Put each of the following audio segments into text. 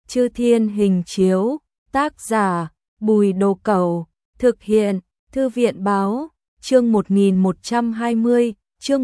Chư Thiên Hình Chiếu, tác giả Bùi Đồ Cẩu, thực hiện Thư viện Báo, chương 1120, chương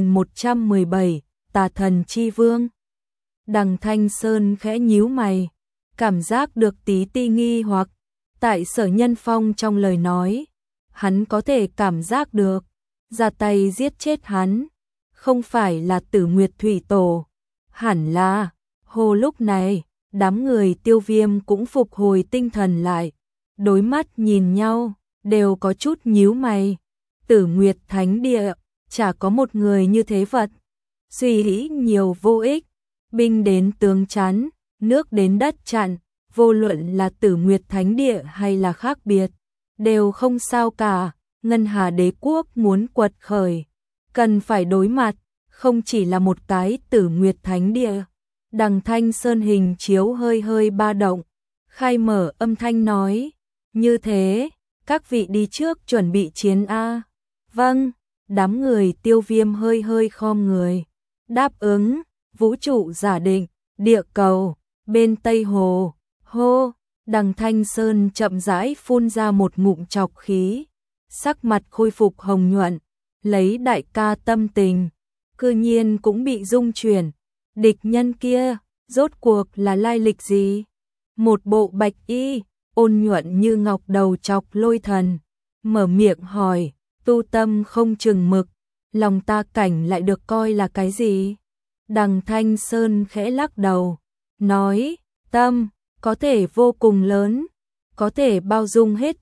1117, Tà Thần Chi Vương. Đằng Thanh Sơn khẽ nhíu mày, cảm giác được tí ti nghi hoặc tại Sở Nhân Phong trong lời nói, hắn có thể cảm giác được, ra tay giết chết hắn, không phải là Tử Nguyệt Thủy Tổ, hẳn là. Hồ lúc này, đám người Tiêu Viêm cũng phục hồi tinh thần lại, đối mắt nhìn nhau, đều có chút nhíu mày. Tử Nguyệt Thánh Địa, chả có một người như thế vật. Suy nghĩ nhiều vô ích, binh đến tướng chắn, nước đến đất chặn, vô luận là Tử Nguyệt Thánh Địa hay là khác biệt, đều không sao cả. Ngân Hà Đế Quốc muốn quật khởi, cần phải đối mặt, không chỉ là một cái Tử Nguyệt Thánh Địa. Đằng Thanh Sơn hình chiếu hơi hơi ba động, khai mở âm thanh nói, như thế, các vị đi trước chuẩn bị chiến a. Vâng, đám người Tiêu Viêm hơi hơi khom người, đáp ứng. Vũ trụ giả định, địa cầu, bên Tây Hồ, hô. Đằng Thanh Sơn chậm rãi phun ra một ngụm trọc khí, sắc mặt khôi phục hồng nhuận, lấy đại ca tâm tình, cư nhiên cũng bị rung chuyển. Địch nhân kia, rốt cuộc là lai lịch gì? Một bộ bạch y, ôn nhuận như ngọc đầu chọc Lôi Thần, mở miệng hỏi, tu tâm không chừng mực, lòng ta cảnh lại được coi là cái gì? Đằng Thanh Sơn khẽ lắc đầu, nói, tâm, có thể vô cùng lớn, có thể bao dung hết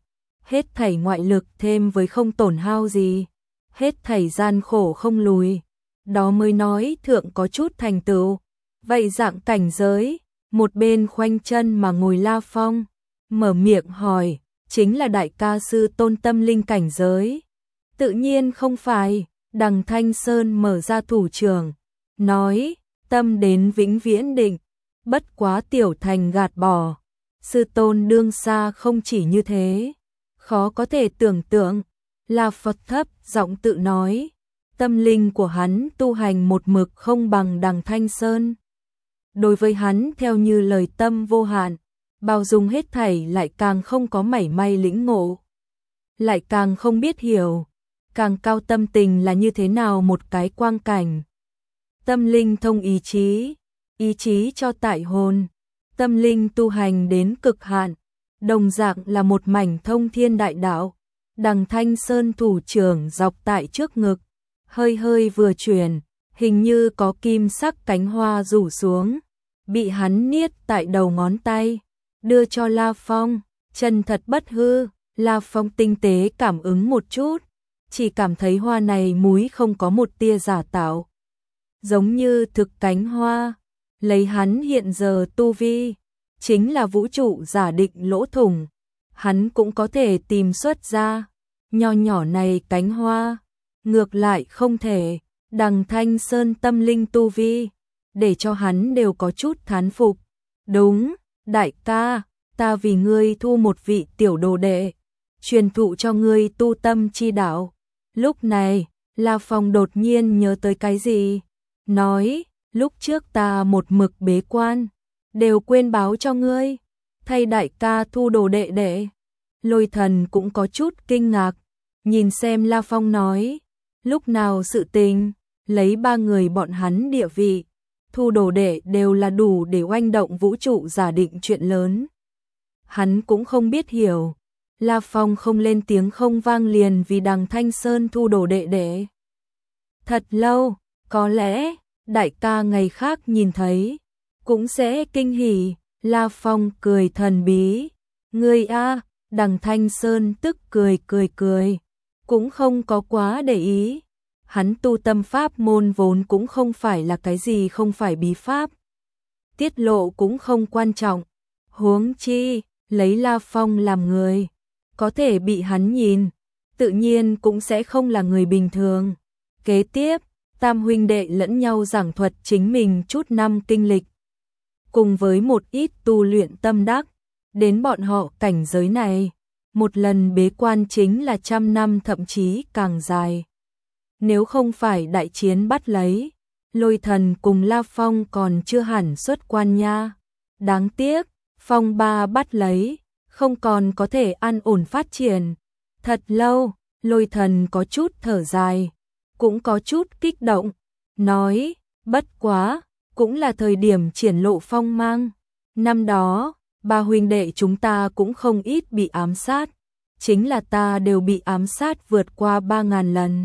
thảy ngoại lực thêm với không tổn hao gì, hết thảy gian khổ không lùi. Đó mới nói thượng có chút thành tựu. Vậy dạng cảnh giới, một bên khoanh chân mà ngồi La Phong, mở miệng hỏi, chính là đại ca sư tôn tâm linh cảnh giới. Tự nhiên không phải. Đằng Thanh Sơn mở ra thủ trưởng, nói, tâm đến vĩnh viễn định, bất quá tiểu thành gạt bỏ. Sư tôn đương xa không chỉ như thế, khó có thể tưởng tượng. La Phật thấp giọng tự nói, tâm linh của hắn tu hành một mực không bằng Đằng Thanh Sơn. Đối với hắn theo như lời tâm vô hạn, bao dung hết thảy, lại càng không có mảy may lĩnh ngộ, lại càng không biết hiểu, càng cao tâm tình là như thế nào một cái quang cảnh. Tâm linh thông ý chí cho tại hồn, tâm linh tu hành đến cực hạn, đồng dạng là một mảnh thông thiên đại đạo. Đằng Thanh Sơn thủ trưởng dọc tại trước ngực, hơi hơi vừa chuyển, hình như có kim sắc cánh hoa rủ xuống, bị hắn niết tại đầu ngón tay, đưa cho La Phong, chân thật bất hư. La Phong tinh tế cảm ứng một chút, chỉ cảm thấy hoa này múi không có một tia giả tạo, giống như thực cánh hoa. Lấy hắn hiện giờ tu vi, chính là vũ trụ giả định lỗ thủng, hắn cũng có thể tìm xuất ra. Nho nhỏ này cánh hoa, ngược lại không thể. Đằng Thanh Sơn tâm linh tu vi, để cho hắn đều có chút thán phục. Đúng, đại ca, ta vì ngươi thu một vị tiểu đồ đệ, truyền thụ cho ngươi tu tâm chi đạo. Lúc này, La Phong đột nhiên nhớ tới cái gì, nói, lúc trước ta một mực bế quan, đều quên báo cho ngươi, thay đại ca thu đồ đệ đệ. Lôi Thần cũng có chút kinh ngạc, nhìn xem La Phong nói, lúc nào sự tình, lấy ba người bọn hắn địa vị, thu đồ đệ đều là đủ để oanh động vũ trụ giả định chuyện lớn. Hắn cũng không biết hiểu, La Phong không lên tiếng không vang liền vì Đằng Thanh Sơn thu đồ đệ đệ. Thật lâu, có lẽ, đại ca ngày khác nhìn thấy, cũng sẽ kinh hỉ. La Phong cười thần bí, ngươi a. Đằng Thanh Sơn tức cười, cũng không có quá để ý. Hắn tu tâm pháp môn vốn cũng không phải là cái gì không phải bí pháp, tiết lộ cũng không quan trọng, huống chi lấy La Phong làm người, có thể bị hắn nhìn, tự nhiên cũng sẽ không là người bình thường. Kế tiếp, tam huynh đệ lẫn nhau giảng thuật chính mình chút năm kinh lịch, cùng với một ít tu luyện tâm đắc. Đến bọn họ cảnh giới này, một lần bế quan chính là 100 năm thậm chí càng dài. Nếu không phải đại chiến bắt lấy, Lôi Thần cùng La Phong còn chưa hẳn xuất quan nha. Đáng tiếc, phong ba bắt lấy, không còn có thể an ổn phát triển. Thật lâu, Lôi Thần có chút thở dài, cũng có chút kích động, nói, bất quá, cũng là thời điểm triển lộ phong mang. Năm đó, ba huynh đệ chúng ta cũng không ít bị ám sát, chính là ta đều bị ám sát vượt qua 3.000 lần.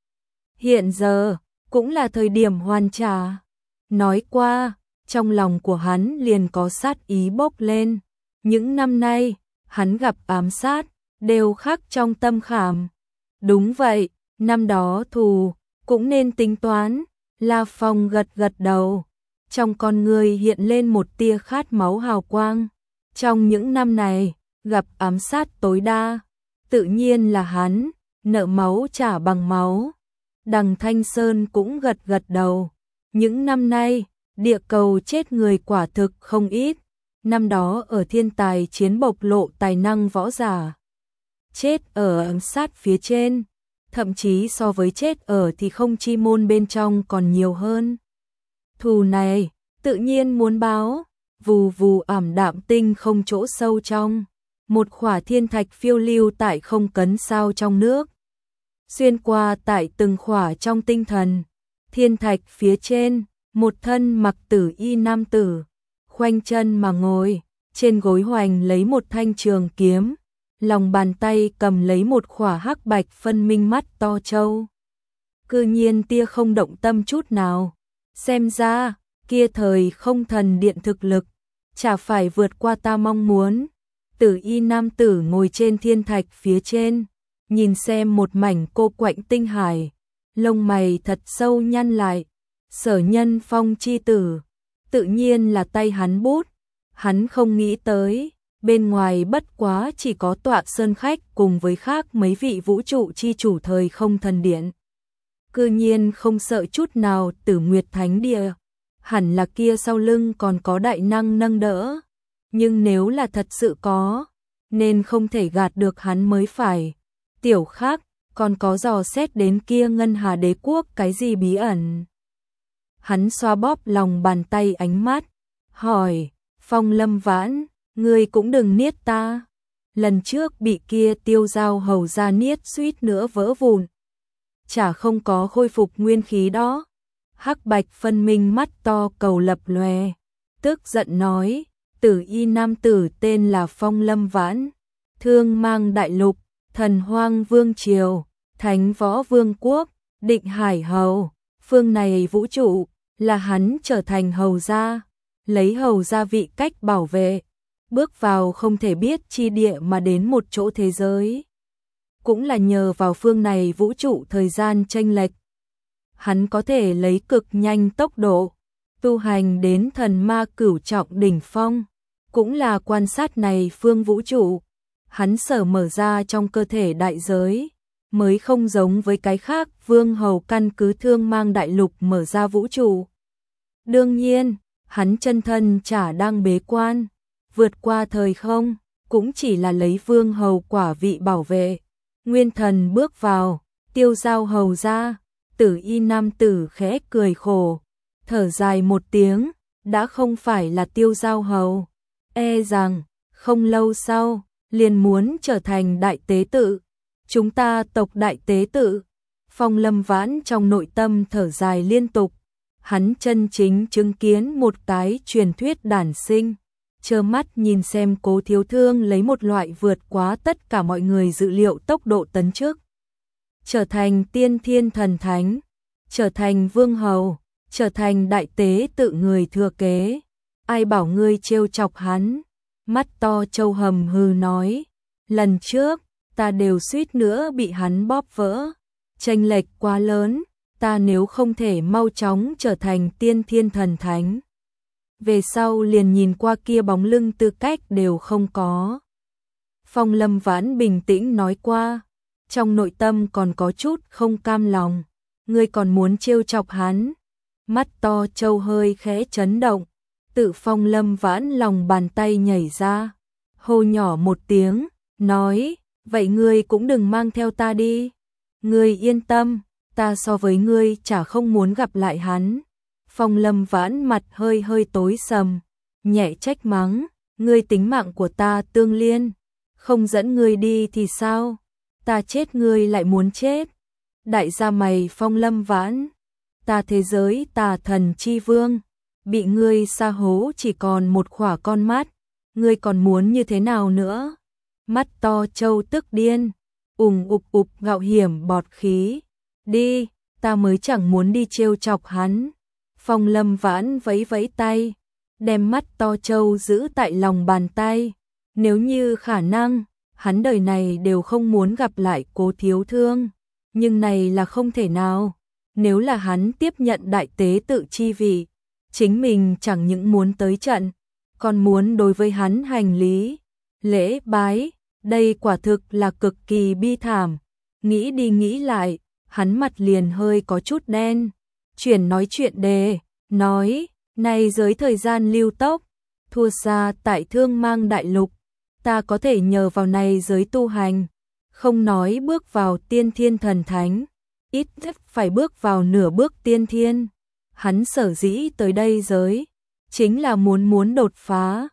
Hiện giờ, cũng là thời điểm hoàn trả. Nói qua, trong lòng của hắn liền có sát ý bốc lên. Những năm nay, hắn gặp ám sát, đều khắc trong tâm khảm. Đúng vậy, năm đó thù, cũng nên tính toán. La Phong gật gật đầu. Trong con người hiện lên một tia khát máu hào quang. Trong những năm này, gặp ám sát tối đa, tự nhiên là hắn, nợ máu trả bằng máu. Đằng Thanh Sơn cũng gật gật đầu. Những năm nay, địa cầu chết người quả thực không ít. Năm đó ở thiên tài chiến bộc lộ tài năng võ giả. Chết ở ám sát phía trên, thậm chí so với chết ở thì không chi môn bên trong còn nhiều hơn. Thù này, tự nhiên muốn báo. Vù vù ảm đạm tinh không chỗ sâu trong. Một khỏa thiên thạch phiêu lưu tại không cấn sao trong nước. Xuyên qua tại từng khỏa trong tinh thần. Thiên thạch phía trên, một thân mặc tử y nam tử, khoanh chân mà ngồi, trên gối hoành lấy một thanh trường kiếm, lòng bàn tay cầm lấy một khỏa hắc bạch phân minh mắt to trâu. Cư nhiên tia không động tâm chút nào, xem ra, kia thời không thần điện thực lực, chả phải vượt qua ta mong muốn. Tử y nam tử ngồi trên thiên thạch phía trên, nhìn xem một mảnh cô quạnh tinh hải, lông mày thật sâu nhăn lại. Sở Nhân Phong chi tử, tự nhiên là tay hắn bút. Hắn không nghĩ tới, bên ngoài bất quá chỉ có Tọa Sơn Khách cùng với khác mấy vị vũ trụ chi chủ thời không thần điện. Cư nhiên không sợ chút nào Tử Nguyệt Thánh Địa, hẳn là kia sau lưng còn có đại năng nâng đỡ. Nhưng nếu là thật sự có, nên không thể gạt được hắn mới phải. Tiểu Khác, còn có dò xét đến kia Ngân Hà Đế Quốc cái gì bí ẩn. Hắn xoa bóp lòng bàn tay ánh mắt, hỏi, Phong Lâm Vãn, ngươi cũng đừng niết ta. Lần trước bị kia Tiêu Giao hầu ra niết suýt nữa vỡ vụn. Chả không có khôi phục nguyên khí đó. Hắc bạch phân minh mắt to cầu lập lòe, tức giận nói, tử y nam tử tên là Phong Lâm Vãn, thương mang đại lục, thần hoang vương triều, thánh võ vương quốc, định hải hầu, phương này vũ trụ, là hắn trở thành hầu gia, lấy hầu gia vị cách bảo vệ, bước vào không thể biết chi địa mà đến một chỗ thế giới. Cũng là nhờ vào phương này vũ trụ thời gian chênh lệch, hắn có thể lấy cực nhanh tốc độ, tu hành đến thần ma cửu trọng đỉnh phong, cũng là quan sát này phương vũ trụ. Hắn sở mở ra trong cơ thể đại giới, mới không giống với cái khác vương hầu căn cứ thương mang đại lục mở ra vũ trụ. Đương nhiên, hắn chân thân chả đang bế quan, vượt qua thời không, cũng chỉ là lấy vương hầu quả vị bảo vệ. Nguyên thần bước vào, Tiêu Giao hầu ra, tử y nam tử khẽ cười khổ, thở dài một tiếng, đã không phải là Tiêu Giao hầu, e rằng, không lâu sau, liền muốn trở thành đại tế tự. Chúng ta tộc đại tế tự. Phong Lâm Vãn trong nội tâm thở dài liên tục. Hắn chân chính chứng kiến một cái truyền thuyết đản sinh. Trơ mắt nhìn xem Cố Thiếu Thương lấy một loại vượt quá tất cả mọi người dự liệu tốc độ tấn chức. Trở thành tiên thiên thần thánh. Trở thành vương hầu. Trở thành đại tế tự người thừa kế. Ai bảo ngươi trêu chọc hắn. Mắt to Châu hầm hừ nói. Lần trước, ta đều suýt nữa bị hắn bóp vỡ. Chênh lệch quá lớn, ta nếu không thể mau chóng trở thành tiên thiên thần thánh. Về sau liền nhìn qua kia bóng lưng tư cách đều không có. Phong Lâm Vãn bình tĩnh nói qua, trong nội tâm còn có chút không cam lòng. Ngươi còn muốn trêu chọc hắn. Mắt to Châu hơi khẽ chấn động. Tự Phong Lâm Vãn lòng bàn tay nhảy ra, hô nhỏ một tiếng, nói, vậy ngươi cũng đừng mang theo ta đi. Ngươi yên tâm, ta so với ngươi chả không muốn gặp lại hắn. Phong Lâm Vãn mặt hơi hơi tối sầm, nhẹ trách mắng, ngươi tính mạng của ta tương liên, không dẫn ngươi đi thì sao? Ta chết ngươi lại muốn chết. Đại gia mày Phong Lâm Vãn, ta thế giới tà thần chi vương, bị ngươi sa hố chỉ còn một khỏa con mắt, ngươi còn muốn như thế nào nữa? Mắt to trâu tức điên, ục gạo hiểm bọt khí. Đi, ta mới chẳng muốn đi trêu chọc hắn. Phong Lâm Vãn vẫy vẫy tay, đem mắt to trâu giữ tại lòng bàn tay. Nếu như khả năng, hắn đời này đều không muốn gặp lại Cố Thiếu Thương, nhưng này là không thể nào. Nếu là hắn tiếp nhận đại tế tự chi vị, chính mình chẳng những muốn tới trận, còn muốn đối với hắn hành lý, lễ bái, đây quả thực là cực kỳ bi thảm. Nghĩ đi nghĩ lại, hắn mặt liền hơi có chút đen, chuyển nói chuyện đề, nói, này giới thời gian lưu tốc, thua xa tại Thương Mang Đại Lục, ta có thể nhờ vào này giới tu hành, không nói bước vào tiên thiên thần thánh, ít nhất phải bước vào nửa bước tiên thiên. Hắn sở dĩ tới đây giới, chính là muốn đột phá.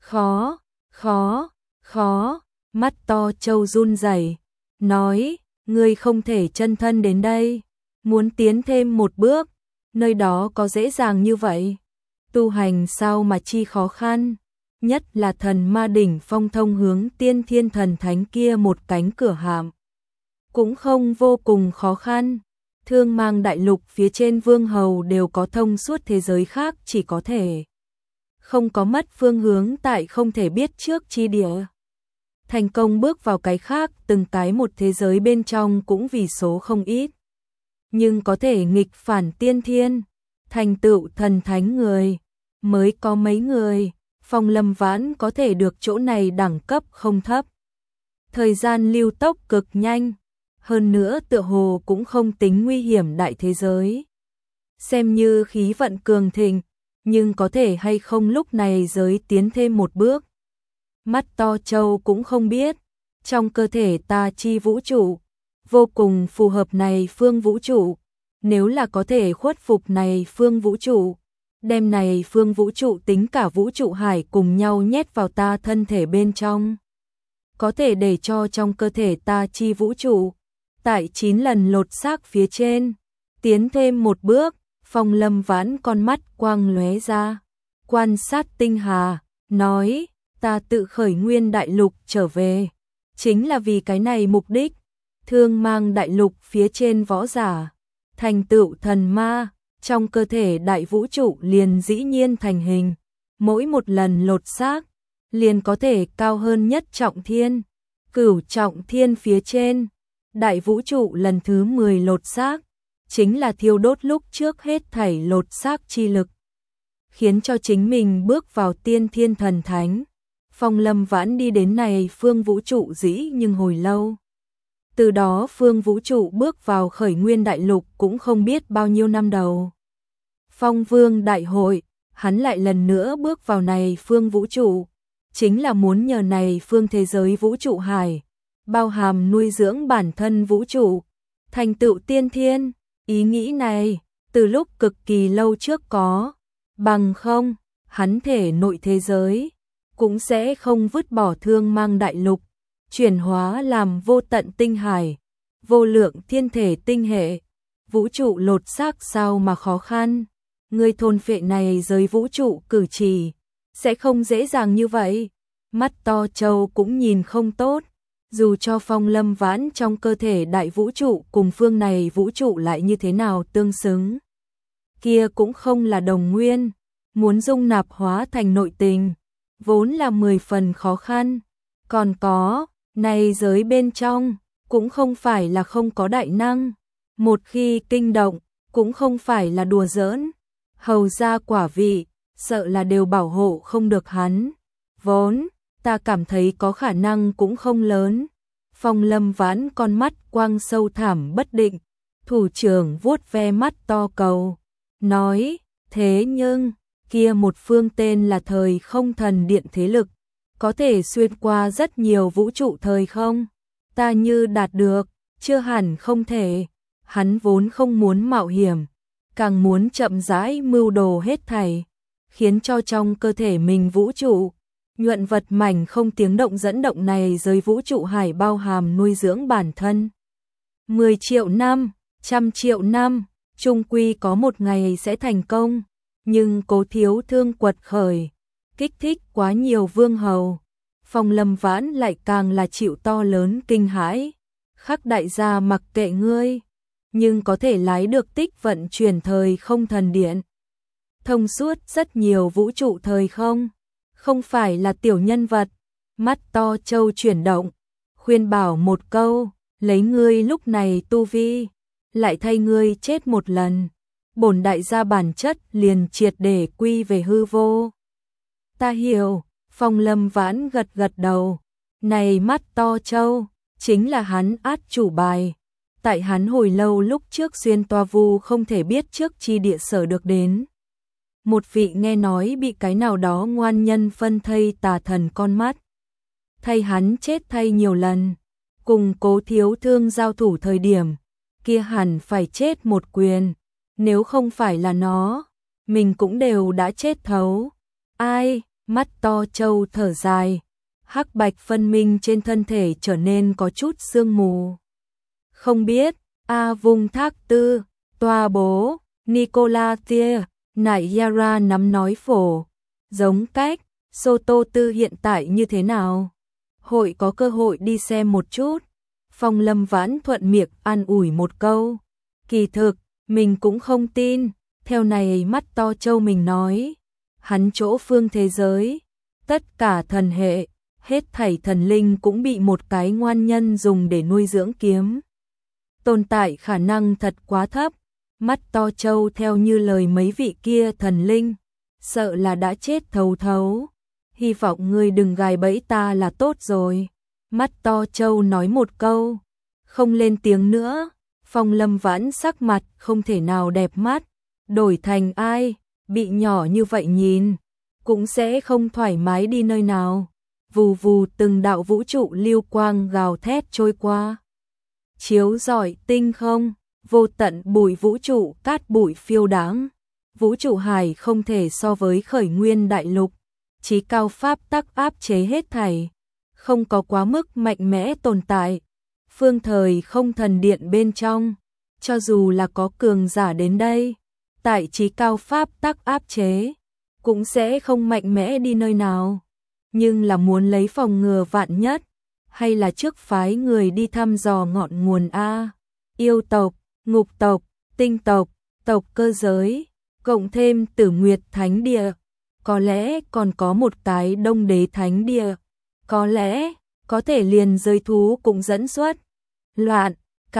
Khó, mắt to trâu run rẩy, nói, ngươi không thể chân thân đến đây, muốn tiến thêm một bước, nơi đó có dễ dàng như vậy. Tu hành sao mà chi khó khăn, nhất là thần ma đỉnh phong thông hướng tiên thiên thần thánh kia một cánh cửa hạm. Cũng không vô cùng khó khăn, Thương Mang Đại Lục phía trên vương hầu đều có thông suốt thế giới khác, chỉ có thể không có mất phương hướng tại không thể biết trước chi địa. Thành công bước vào cái khác, từng cái một thế giới bên trong cũng vì số không ít. Nhưng có thể nghịch phản tiên thiên, thành tựu thần thánh người, mới có mấy người. Phong Lâm Vãn có thể được chỗ này đẳng cấp không thấp. Thời gian lưu tốc cực nhanh, hơn nữa tựa hồ cũng không tính nguy hiểm đại thế giới. Xem như khí vận cường thịnh, nhưng có thể hay không lúc này giới tiến thêm một bước. Mắt to trâu cũng không biết, trong cơ thể ta chi vũ trụ, vô cùng phù hợp này phương vũ trụ, nếu là có thể khuất phục này phương vũ trụ, đem này phương vũ trụ tính cả vũ trụ hải cùng nhau nhét vào ta thân thể bên trong. Có thể để cho trong cơ thể ta chi vũ trụ, tại 9 lần lột xác phía trên, tiến thêm một bước. Phong Lâm Vãn con mắt quang lóe ra, quan sát tinh hà, nói, ta tự khởi nguyên đại lục trở về, chính là vì cái này mục đích. Thương Mang Đại Lục phía trên võ giả, thành tựu thần ma, trong cơ thể đại vũ trụ liền dĩ nhiên thành hình, mỗi một lần lột xác, liền có thể cao hơn nhất trọng thiên, cửu trọng thiên phía trên, đại vũ trụ lần thứ 10 lột xác, chính là thiêu đốt lúc trước hết thảy lột xác chi lực, khiến cho chính mình bước vào tiên thiên thần thánh. Phong Lâm Vãn đi đến này phương vũ trụ dĩ nhưng hồi lâu. Từ đó phương vũ trụ bước vào khởi nguyên đại lục cũng không biết bao nhiêu năm đầu. Phong Vương đại hội, hắn lại lần nữa bước vào này phương vũ trụ, chính là muốn nhờ này phương thế giới vũ trụ hải, bao hàm nuôi dưỡng bản thân vũ trụ, thành tựu tiên thiên. Ý nghĩ này, từ lúc cực kỳ lâu trước có, bằng không, hắn thể nội thế giới, cũng sẽ không vứt bỏ Thương Mang Đại Lục, chuyển hóa làm vô tận tinh hải, vô lượng thiên thể tinh hệ, vũ trụ lột xác sao mà khó khăn, người thôn phệ này giới vũ trụ cử chỉ, sẽ không dễ dàng như vậy. Mắt to trâu cũng nhìn không tốt, dù cho Phong Lâm Vãn trong cơ thể đại vũ trụ cùng phương này vũ trụ lại như thế nào tương xứng, kia cũng không là đồng nguyên, muốn dung nạp hóa thành nội tình, vốn là 10 phần khó khăn. Còn có, này giới bên trong, cũng không phải là không có đại năng, một khi kinh động, cũng không phải là đùa giỡn, hầu ra quả vị, sợ là đều bảo hộ không được hắn, vốn, ta cảm thấy có khả năng cũng không lớn. Phong Lâm Vãn con mắt quang sâu thẳm bất định, thủ trưởng vuốt ve mắt to cầu, nói, thế nhưng, kia một phương tên là thời không thần điện thế lực, có thể xuyên qua rất nhiều vũ trụ thời không, ta như đạt được, chưa hẳn không thể. Hắn vốn không muốn mạo hiểm, càng muốn chậm rãi mưu đồ hết thảy, khiến cho trong cơ thể mình vũ trụ nhuận vật mảnh không tiếng động dẫn động này rời vũ trụ hải bao hàm nuôi dưỡng bản thân. 10 triệu năm, 100 triệu năm, chung quy có một ngày sẽ thành công, nhưng Cố Thiếu Thương quật khởi, kích thích quá nhiều vương hầu. Phong Lâm Vãn lại càng là chịu to lớn kinh hãi. Khắc đại gia mặc kệ ngươi, nhưng có thể lái được tích vận chuyển thời không thần điện, thông suốt rất nhiều vũ trụ thời không phải là tiểu nhân vật. Mắt to Châu chuyển động, khuyên bảo một câu, lấy ngươi lúc này tu vi, lại thay ngươi chết một lần, bổn đại gia bản chất liền triệt để quy về hư vô. Ta hiểu. Phong Lâm Vãn gật gật đầu, này mắt to Châu, chính là hắn át chủ bài. Tại hắn hồi lâu lúc trước xuyên toa vu không thể biết trước chi địa sở được đến. Một vị nghe nói bị cái nào đó ngoan nhân phân thây tà thần con mắt. Thay hắn chết thay nhiều lần, cùng Cố Thiếu Thương giao thủ thời điểm, kia hẳn phải chết một quyền, nếu không phải là nó, mình cũng đều đã chết thấu. Ai? Mắt to Châu thở dài, hắc bạch phân minh trên thân thể trở nên có chút sương mù. Không biết, Vùng Thác Tư, Toa Bố, Nicola Tia, Nại Yara nắm nói phổ, giống cách, Soto Tư hiện tại như thế nào? Hội có cơ hội đi xem một chút. Phong Lâm Vãn thuận miệng an ủi một câu. Kỳ thực, mình cũng không tin, theo này mắt to Châu mình nói. Hắn chỗ phương thế giới, tất cả thần hệ, hết thảy thần linh cũng bị một cái ngoan nhân dùng để nuôi dưỡng kiếm. Tồn tại khả năng thật quá thấp, mắt to Châu theo như lời mấy vị kia thần linh, sợ là đã chết thấu thấu. Hy vọng ngươi đừng gài bẫy ta là tốt rồi. Mắt to Châu nói một câu, không lên tiếng nữa. Phong Lâm Vãn sắc mặt không thể nào đẹp mắt, đổi thành ai, bị nhỏ như vậy nhìn, cũng sẽ không thoải mái đi nơi nào. Vù vù từng đạo vũ trụ lưu quang gào thét trôi qua, chiếu rọi tinh không, vô tận bụi vũ trụ cát bụi phiêu đáng. Vũ trụ hải không thể so với khởi nguyên đại lục, chí cao pháp tắc áp chế hết thảy, không có quá mức mạnh mẽ tồn tại. Phương thời không thần điện bên trong, cho dù là có cường giả đến đây, tại chí cao pháp tắc áp chế, cũng sẽ không mạnh mẽ đi nơi nào. Nhưng là muốn lấy phòng ngừa vạn nhất, hay là trước phái người đi thăm dò ngọn nguồn A. Yêu tộc, ngục tộc, tinh tộc, tộc cơ giới, cộng thêm Tử Nguyệt Thánh Địa, có lẽ còn có một cái Đông Đế Thánh Địa, có lẽ có thể liền giới thú cũng dẫn xuất. Loạn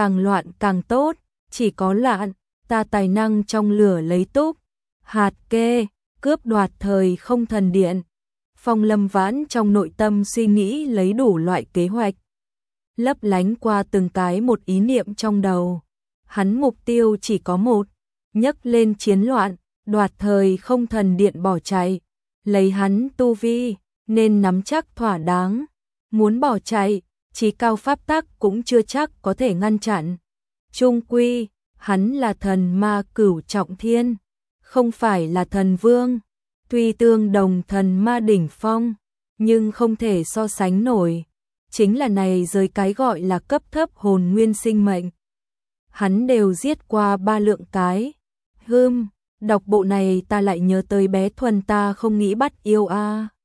càng tốt, chỉ có loạn, ta tài năng trong lửa lấy túc. Hạt kê, cướp đoạt thời không thần điện. Phong Lâm Vãn trong nội tâm suy nghĩ lấy đủ loại kế hoạch, lấp lánh qua từng cái một ý niệm trong đầu. Hắn mục tiêu chỉ có một, nhấc lên chiến loạn, đoạt thời không thần điện bỏ chạy. Lấy hắn tu vi, nên nắm chắc thỏa đáng. Muốn bỏ chạy, chí cao pháp tắc cũng chưa chắc có thể ngăn chặn. Chung quy, hắn là thần ma cửu trọng thiên, không phải là thần vương. Tuy tương đồng thần ma đỉnh phong, nhưng không thể so sánh nổi. Chính là này dưới cái gọi là cấp thấp hồn nguyên sinh mệnh. Hắn đều giết qua 3 lượng cái. Đọc bộ này ta lại nhớ tới bé Thuần ta không nghĩ bắt yêu a.